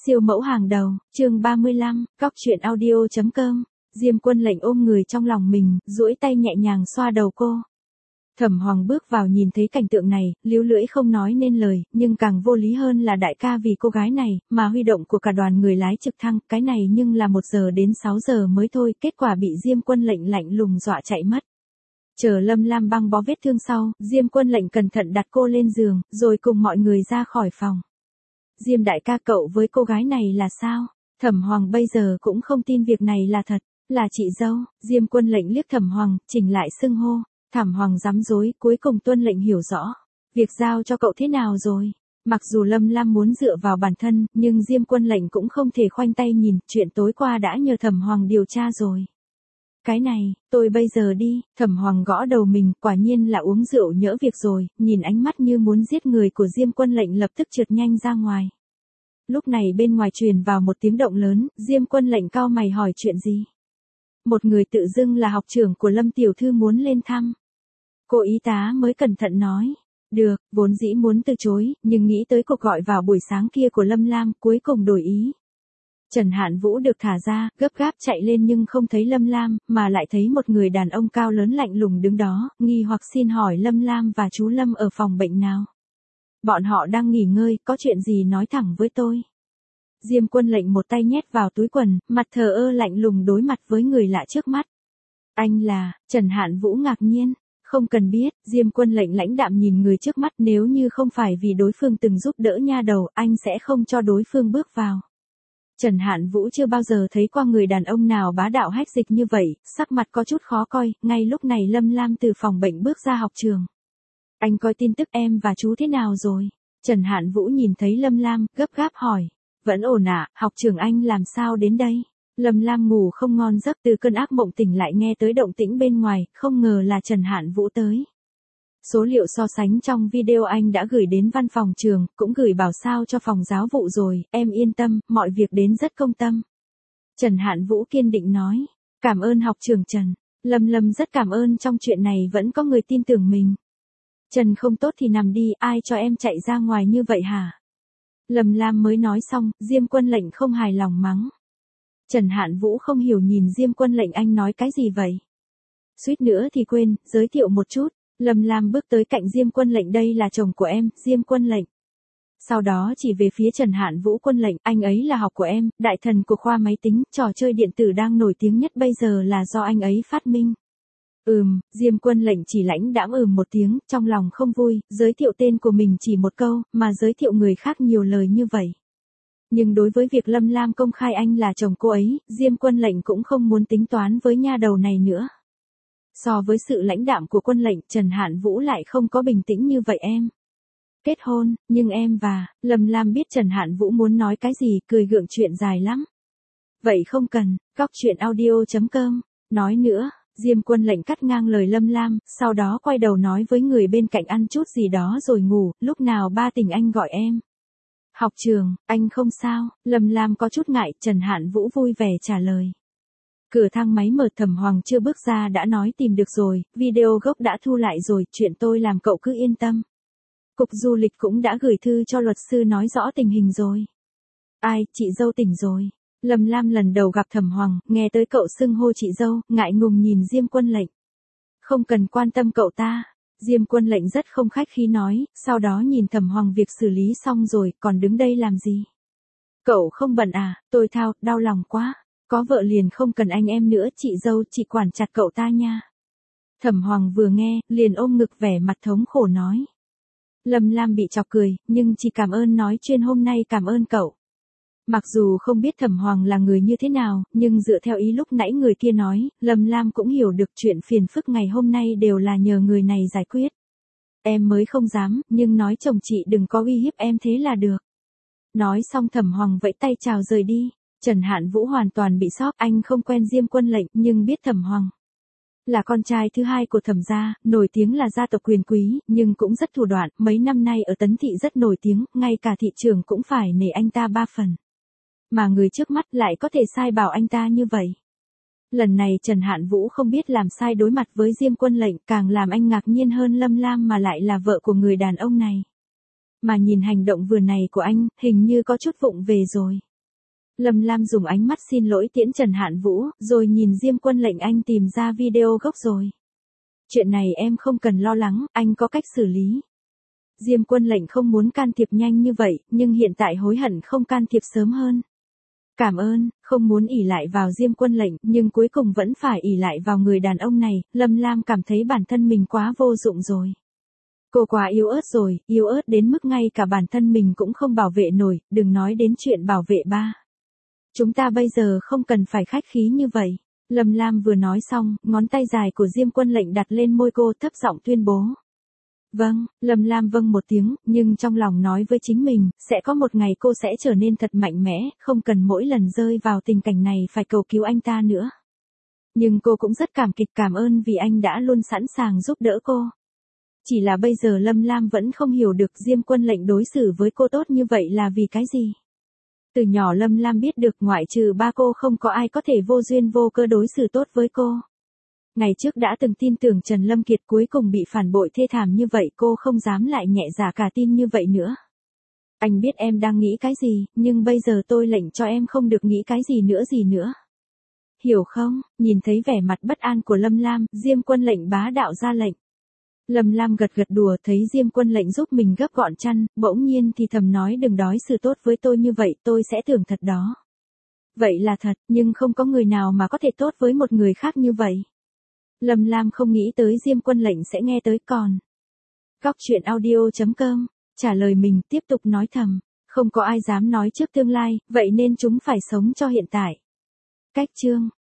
Siêu mẫu hàng đầu, chương 35, cóc truyện audio.com. Diêm Quân Lệnh ôm người trong lòng mình, duỗi tay nhẹ nhàng xoa đầu cô. Thẩm Hoàng bước vào nhìn thấy cảnh tượng này, líu lưỡi không nói nên lời, nhưng càng vô lý hơn là đại ca vì cô gái này, mà huy động của cả đoàn người lái trực thăng, cái này nhưng là 1 giờ đến 6 giờ mới thôi, kết quả bị Diêm Quân Lệnh lạnh lùng dọa chạy mất. Chờ Lâm Lam băng bó vết thương sau, Diêm Quân Lệnh cẩn thận đặt cô lên giường, rồi cùng mọi người ra khỏi phòng. Diêm đại ca, cậu với cô gái này là sao? Thẩm Hoàng bây giờ cũng không tin việc này là thật, là chị dâu. Diêm Quân Lệnh liếc Thẩm Hoàng, chỉnh lại xưng hô. Thẩm Hoàng rắm rối, cuối cùng tuân lệnh hiểu rõ. Việc giao cho cậu thế nào rồi? Mặc dù Lâm Lam muốn dựa vào bản thân, nhưng Diêm Quân Lệnh cũng không thể khoanh tay nhìn, chuyện tối qua đã nhờ Thẩm Hoàng điều tra rồi. Cái này, tôi bây giờ đi. Thẩm Hoàng gõ đầu mình, quả nhiên là uống rượu nhỡ việc rồi, nhìn ánh mắt như muốn giết người của Diêm Quân Lệnh lập tức trượt nhanh ra ngoài. Lúc này bên ngoài truyền vào một tiếng động lớn, Diêm Quân Lệnh cau mày hỏi chuyện gì? Một người tự dưng là học trưởng của Lâm tiểu thư muốn lên thăm. Cô y tá mới cẩn thận nói. Được, vốn dĩ muốn từ chối, nhưng nghĩ tới cuộc gọi vào buổi sáng kia của Lâm Lam, cuối cùng đổi ý. Trần Hạn Vũ được thả ra, gấp gáp chạy lên nhưng không thấy Lâm Lam, mà lại thấy một người đàn ông cao lớn lạnh lùng đứng đó, nghi hoặc xin hỏi Lâm Lam và chú Lâm ở phòng bệnh nào. Bọn họ đang nghỉ ngơi, có chuyện gì nói thẳng với tôi. Diêm Quân Lệnh một tay nhét vào túi quần, mặt thờ ơ lạnh lùng đối mặt với người lạ trước mắt. Anh là, Trần Hạn Vũ ngạc nhiên. Không cần biết, Diêm Quân Lệnh lãnh đạm nhìn người trước mắt, nếu như không phải vì đối phương từng giúp đỡ nha đầu, anh sẽ không cho đối phương bước vào. Trần Hạn Vũ chưa bao giờ thấy qua người đàn ông nào bá đạo hách dịch như vậy, sắc mặt có chút khó coi, ngay lúc này Lâm Lam từ phòng bệnh bước ra học trường. Anh coi tin tức em và chú thế nào rồi? Trần Hạn Vũ nhìn thấy Lâm Lam, gấp gáp hỏi. Vẫn ổn ạ, học trường anh làm sao đến đây? Lâm Lam ngủ không ngon giấc, từ cơn ác mộng tỉnh lại nghe tới động tĩnh bên ngoài, không ngờ là Trần Hạn Vũ tới. Số liệu so sánh trong video anh đã gửi đến văn phòng trường, cũng gửi bảo sao cho phòng giáo vụ rồi, em yên tâm, mọi việc đến rất công tâm. Trần Hạn Vũ kiên định nói. Cảm ơn học trường Trần. Lâm rất cảm ơn, trong chuyện này vẫn có người tin tưởng mình. Trần không tốt thì nằm đi, ai cho em chạy ra ngoài như vậy hả? Lâm Lam mới nói xong, Diêm Quân Lệnh không hài lòng mắng. Trần Hạn Vũ không hiểu nhìn Diêm Quân Lệnh, anh nói cái gì vậy? Suýt nữa thì quên, giới thiệu một chút. Lâm Lam bước tới cạnh Diêm Quân Lệnh, đây là chồng của em, Diêm Quân Lệnh. Sau đó chỉ về phía Trần Hạn Vũ, Quân Lệnh, anh ấy là học của em, đại thần của khoa máy tính, trò chơi điện tử đang nổi tiếng nhất bây giờ là do anh ấy phát minh. Diêm Quân Lệnh chỉ lãnh đãng một tiếng, trong lòng không vui, giới thiệu tên của mình chỉ một câu, mà giới thiệu người khác nhiều lời như vậy. Nhưng đối với việc Lâm Lam công khai anh là chồng cô ấy, Diêm Quân Lệnh cũng không muốn tính toán với nha đầu này nữa. So với sự lãnh đạm của Quân Lệnh, Trần Hạn Vũ lại không có bình tĩnh như vậy em. Kết hôn, nhưng em và, Lâm Lam biết Trần Hạn Vũ muốn nói cái gì, cười gượng chuyện dài lắm. Vậy không cần, cóc truyện audio.com, nói nữa. Diêm Quân Lệnh cắt ngang lời Lâm Lam, sau đó quay đầu nói với người bên cạnh ăn chút gì đó rồi ngủ, lúc nào ba tỉnh anh gọi em. Học trường, anh không sao, Lâm Lam có chút ngại, Trần Hạn Vũ vui vẻ trả lời. Cửa thang máy mở, Thẩm Hoàng chưa bước ra đã nói tìm được rồi, video gốc đã thu lại rồi, chuyện tôi làm cậu cứ yên tâm. Cục du lịch cũng đã gửi thư cho luật sư nói rõ tình hình rồi. Ai, chị dâu tỉnh rồi. Lâm Lam lần đầu gặp Thẩm Hoàng, nghe tới cậu xưng hô chị dâu, ngại ngùng nhìn Diêm Quân Lệnh. Không cần quan tâm cậu ta. Diêm Quân Lệnh rất không khách khí nói, sau đó nhìn Thẩm Hoàng, việc xử lý xong rồi, còn đứng đây làm gì? Cậu không bận à? Tôi thao, đau lòng quá. Có vợ liền không cần anh em nữa, chị dâu, chị quản chặt cậu ta nha. Thẩm Hoàng vừa nghe, liền ôm ngực vẻ mặt thống khổ nói. Lâm Lam bị chọc cười, nhưng chỉ cảm ơn nói chuyên hôm nay cảm ơn cậu. Mặc dù không biết Thẩm Hoàng là người như thế nào, nhưng dựa theo ý lúc nãy người kia nói, Lâm Lam cũng hiểu được chuyện phiền phức ngày hôm nay đều là nhờ người này giải quyết. Em mới không dám, nhưng nói chồng chị đừng có uy hiếp em thế là được. Nói xong Thẩm Hoàng vẫy tay chào rời đi. Trần Hạn Vũ hoàn toàn bị sốc, anh không quen Diêm Quân Lệnh, nhưng biết Thẩm Hoàng là con trai thứ hai của Thẩm gia, nổi tiếng là gia tộc quyền quý, nhưng cũng rất thủ đoạn, mấy năm nay ở Tấn Thị rất nổi tiếng, ngay cả thị trường cũng phải nể anh ta 3 phần. Mà người trước mắt lại có thể sai bảo anh ta như vậy. Lần này Trần Hạn Vũ không biết làm sai đối mặt với Diêm Quân Lệnh, càng làm anh ngạc nhiên hơn Lâm Lam mà lại là vợ của người đàn ông này. Mà nhìn hành động vừa này của anh, hình như có chút vụng về rồi. Lâm Lam dùng ánh mắt xin lỗi tiễn Trần Hạn Vũ, rồi nhìn Diêm Quân Lệnh anh tìm ra video gốc rồi. Chuyện này em không cần lo lắng, anh có cách xử lý. Diêm Quân Lệnh không muốn can thiệp nhanh như vậy, nhưng hiện tại hối hận không can thiệp sớm hơn. Cảm ơn, không muốn ỷ lại vào Diêm Quân Lệnh, nhưng cuối cùng vẫn phải ỷ lại vào người đàn ông này, Lâm Lam cảm thấy bản thân mình quá vô dụng rồi. Cô quá yếu ớt rồi, yếu ớt đến mức ngay cả bản thân mình cũng không bảo vệ nổi, đừng nói đến chuyện bảo vệ ba. Chúng ta bây giờ không cần phải khách khí như vậy. Lâm Lam vừa nói xong, ngón tay dài của Diêm Quân Lệnh đặt lên môi cô thấp giọng tuyên bố. Vâng, Lâm Lam vâng một tiếng, nhưng trong lòng nói với chính mình, sẽ có một ngày cô sẽ trở nên thật mạnh mẽ, không cần mỗi lần rơi vào tình cảnh này phải cầu cứu anh ta nữa. Nhưng cô cũng rất cảm kích cảm ơn vì anh đã luôn sẵn sàng giúp đỡ cô. Chỉ là bây giờ Lâm Lam vẫn không hiểu được Diêm Quân Lệnh đối xử với cô tốt như vậy là vì cái gì. Từ nhỏ Lâm Lam biết được ngoại trừ ba cô không có ai có thể vô duyên vô cớ đối xử tốt với cô. Ngày trước đã từng tin tưởng Trần Lâm Kiệt cuối cùng bị phản bội thê thảm như vậy cô không dám lại nhẹ dạ cả tin như vậy nữa. Anh biết em đang nghĩ cái gì, nhưng bây giờ tôi lệnh cho em không được nghĩ cái gì nữa. Hiểu không? Nhìn thấy vẻ mặt bất an của Lâm Lam, Diêm Quân Lệnh bá đạo ra lệnh. Lâm Lam gật gật đùa thấy Diêm Quân Lệnh giúp mình gấp gọn chăn, bỗng nhiên thì thầm nói đừng đối xử tốt với tôi như vậy, tôi sẽ tưởng thật đó. Vậy là thật, nhưng không có người nào mà có thể tốt với một người khác như vậy. Lâm Lam không nghĩ tới Diêm Quân Lệnh sẽ nghe tới còn. Góc truyện audio.com, trả lời mình tiếp tục nói thầm, không có ai dám nói trước tương lai, vậy nên chúng phải sống cho hiện tại. Cách chương